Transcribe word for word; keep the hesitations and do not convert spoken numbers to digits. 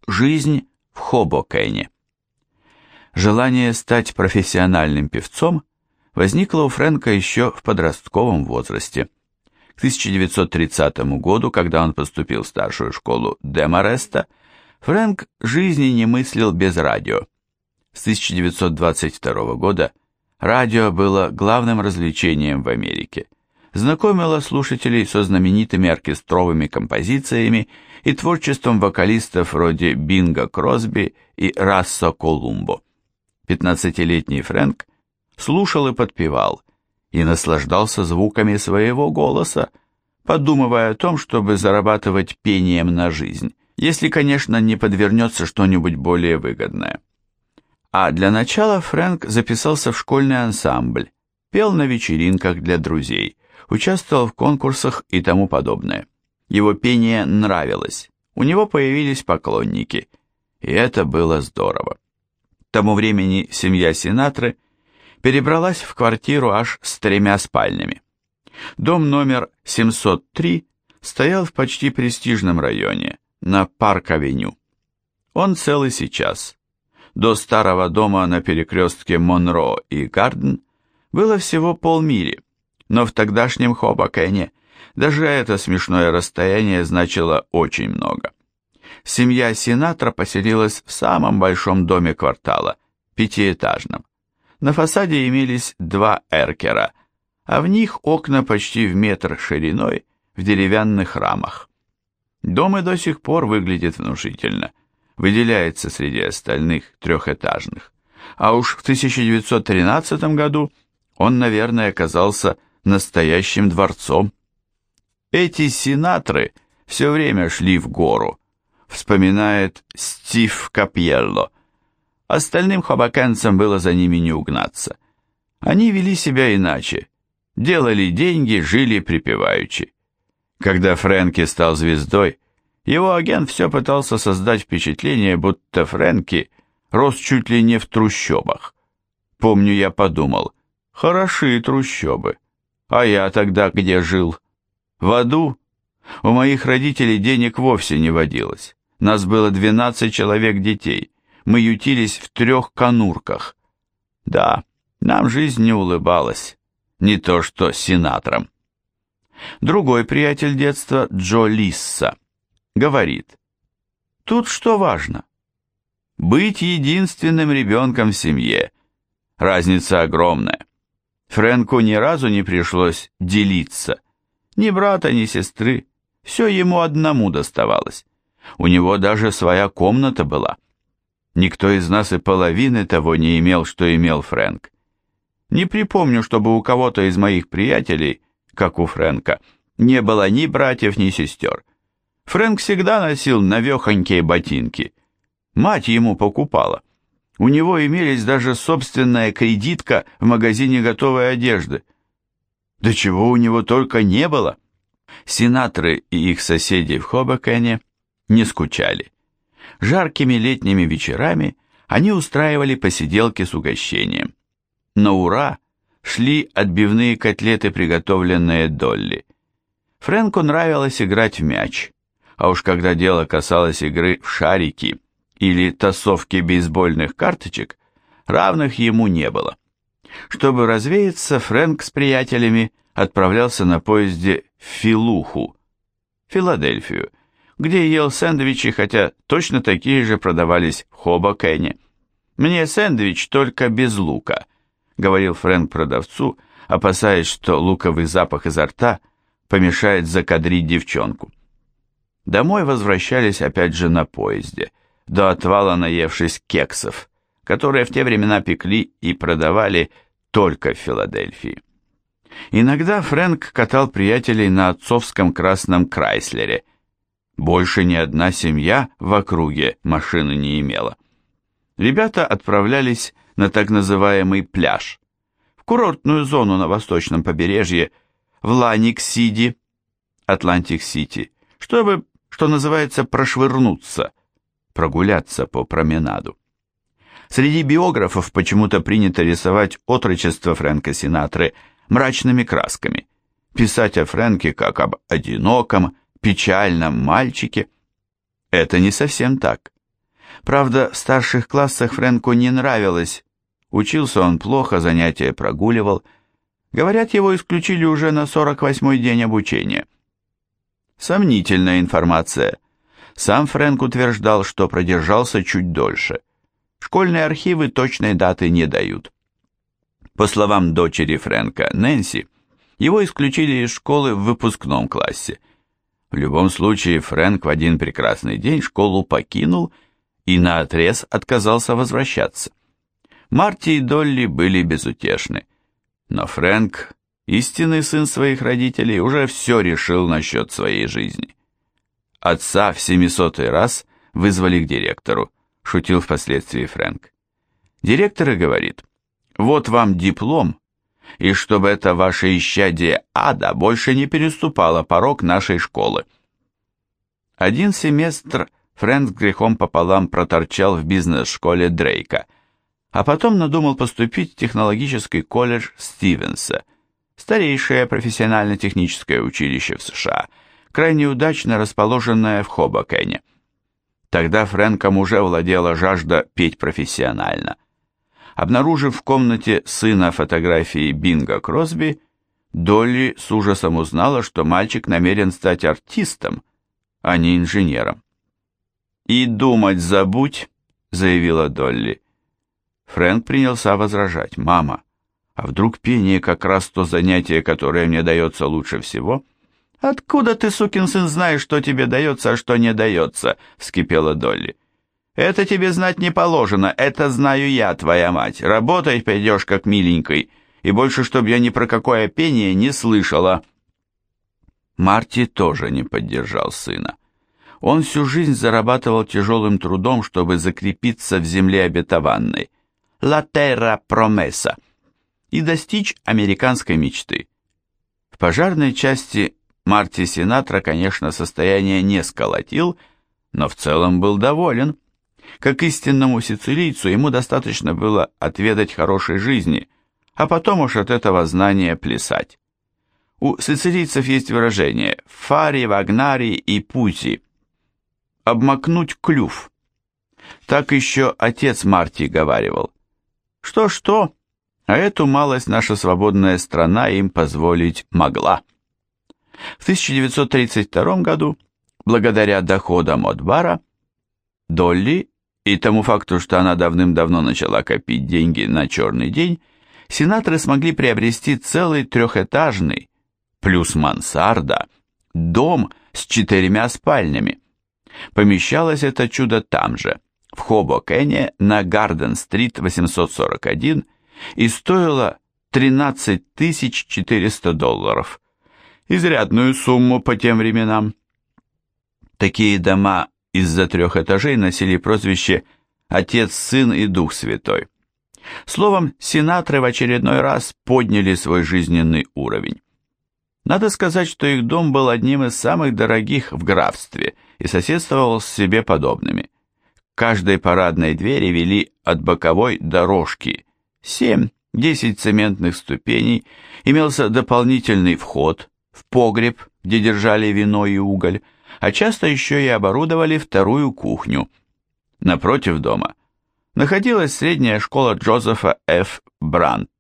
Жизнь в Хобокене. Желание стать профессиональным певцом возникло у Фрэнка еще в подростковом возрасте. К тысяча девятьсот тридцатому году, когда он поступил в старшую школу Демареста, Фрэнк жизни не мыслил без радио. С тысяча девятьсот двадцать второго года радио было главным развлечением в Америке. Знакомило слушателей со знаменитыми оркестровыми композициями и творчеством вокалистов вроде Бинга Кросби и Рассо Колумбо. Пятнадцатилетний Фрэнк слушал и подпевал, и наслаждался звуками своего голоса, подумывая о том, чтобы зарабатывать пением на жизнь, если, конечно, не подвернется что-нибудь более выгодное. А для начала Фрэнк записался в школьный ансамбль, пел на вечеринках для друзей, участвовал в конкурсах и тому подобное. Его пение нравилось, у него появились поклонники, и это было здорово. К тому времени семья Синатры перебралась в квартиру аж с тремя спальнями. Дом номер семьсот три стоял в почти престижном районе, на Парк-авеню. Он цел и сейчас. До старого дома на перекрестке Монро и Гарден было всего полмили, но в тогдашнем Хобокене даже это смешное расстояние значило очень много. Семья Синатра поселилась в самом большом доме квартала, пятиэтажном. На фасаде имелись два эркера, а в них окна почти в метр шириной в деревянных рамах. Дом и до сих пор выглядит внушительно, выделяется среди остальных трехэтажных, а уж в тысяча девятьсот тринадцатом году он, наверное, оказался настоящим дворцом. Эти Синатры все время шли в гору, вспоминает Стив Капьелло. Остальным хобокенцам было за ними не угнаться. Они вели себя иначе, делали деньги, жили припеваючи. Когда Фрэнки стал звездой, его агент все пытался создать впечатление, будто Фрэнки рос чуть ли не в трущобах. Помню, я подумал, хороши трущобы, а я тогда где жил? В аду? У моих родителей денег вовсе не водилось. Нас было двенадцать человек детей. Мы ютились в трех конурках. Да, нам жизнь не улыбалась. Не то что Синатрам. Другой приятель детства, Джо Лисса, говорит, тут что важно? Быть единственным ребенком в семье. Разница огромная. Фрэнку ни разу не пришлось делиться. Ни брата, ни сестры. Все ему одному доставалось. У него даже своя комната была. Никто из нас и половины того не имел, что имел Фрэнк. Не припомню, чтобы у кого-то из моих приятелей, как у Фрэнка, не было ни братьев, ни сестер. Фрэнк всегда носил навехонькие ботинки. Мать ему покупала. У него имелись даже собственная кредитка в магазине готовой одежды. Да чего у него только не было. Синатры и их соседи в Хобокене не скучали. Жаркими летними вечерами они устраивали посиделки с угощением. На ура шли отбивные котлеты, приготовленные Долли. Фрэнку нравилось играть в мяч, а уж когда дело касалось игры в шарики или тасовки бейсбольных карточек, равных ему не было. Чтобы развеяться, Фрэнк с приятелями отправлялся на поезде в Филуху, Филадельфию, где ел сэндвичи, хотя точно такие же продавались в Хобокене. «Мне сэндвич только без лука», — говорил Фрэнк продавцу, опасаясь, что луковый запах изо рта помешает закадрить девчонку. Домой возвращались опять же на поезде, до отвала наевшись кексов, которые в те времена пекли и продавали только в Филадельфии. Иногда Фрэнк катал приятелей на отцовском красном Крайслере. Больше ни одна семья в округе машины не имела. Ребята отправлялись на так называемый пляж, в курортную зону на восточном побережье, в Ланик-Сити, Атлантик-Сити, чтобы, что называется, прошвырнуться, прогуляться по променаду. Среди биографов почему-то принято рисовать отрочество Фрэнка Синатры мрачными красками, писать о Фрэнке как об одиноком, печальном мальчике. Это не совсем так. Правда, в старших классах Фрэнку не нравилось. Учился он плохо, занятия прогуливал. Говорят, его исключили уже на сорок восьмой день обучения. Сомнительная информация. Сам Фрэнк утверждал, что продержался чуть дольше. Школьные архивы точной даты не дают. По словам дочери Фрэнка, Нэнси, его исключили из школы в выпускном классе. В любом случае, Фрэнк в один прекрасный день школу покинул и наотрез отказался возвращаться. Марти и Долли были безутешны, но Фрэнк, истинный сын своих родителей, уже все решил насчет своей жизни. Отца в семисотый раз вызвали к директору, шутил впоследствии Фрэнк. Директор и говорит: «Вот вам диплом, и чтобы это ваше исчадие ада больше не переступало порог нашей школы». Один семестр Фрэнк с грехом пополам проторчал в бизнес-школе Дрейка, а потом надумал поступить в технологический колледж Стивенса, старейшее профессионально-техническое училище в США, крайне удачно расположенное в Хобокене. Тогда Фрэнком уже владела жажда петь профессионально. Обнаружив в комнате сына фотографии Бинга Кросби, Долли с ужасом узнала, что мальчик намерен стать артистом, а не инженером. «И думать забудь», — заявила Долли. Фрэнк принялся возражать: «Мама, а вдруг пение как раз то занятие, которое мне дается лучше всего?» «Откуда ты, сукин сын, знаешь, что тебе дается, а что не дается?» — вскипела Долли. «Это тебе знать не положено, это знаю я, твоя мать. Работать пойдешь как миленькой, и больше, чтоб я ни про какое пение не слышала». Марти тоже не поддержал сына. Он всю жизнь зарабатывал тяжелым трудом, чтобы закрепиться в земле обетованной, «La terra promessa», и достичь американской мечты. В пожарной части Марти Синатра, конечно, состояние не сколотил, но в целом был доволен. Как истинному сицилийцу ему достаточно было отведать хорошей жизни, а потом уж от этого знания плясать. У сицилийцев есть выражение «фари, вагнари и пути» — «обмакнуть клюв». Так еще отец Марти говаривал. Что-что, а эту малость наша свободная страна им позволить могла. В тысяча девятьсот тридцать втором году, благодаря доходам от бара, Долли и тому факту, что она давным-давно начала копить деньги на черный день, Синатры смогли приобрести целый трехэтажный, плюс мансарда, дом с четырьмя спальнями. Помещалось это чудо там же, в Хобокене на Гарден-стрит восемьсот сорок один, и стоило тринадцать тысяч четыреста долларов. Изрядную сумму по тем временам. Такие дома из-за трех этажей носили прозвище «Отец, Сын и Дух Святой». Словом, Синатры в очередной раз подняли свой жизненный уровень. Надо сказать, что их дом был одним из самых дорогих в графстве и соседствовал с себе подобными. К каждой парадной двери вели от боковой дорожки семь-десять цементных ступеней, имелся дополнительный вход в погреб, где держали вино и уголь, а часто еще и оборудовали вторую кухню. Напротив дома находилась средняя школа Джозефа Ф. Брандта.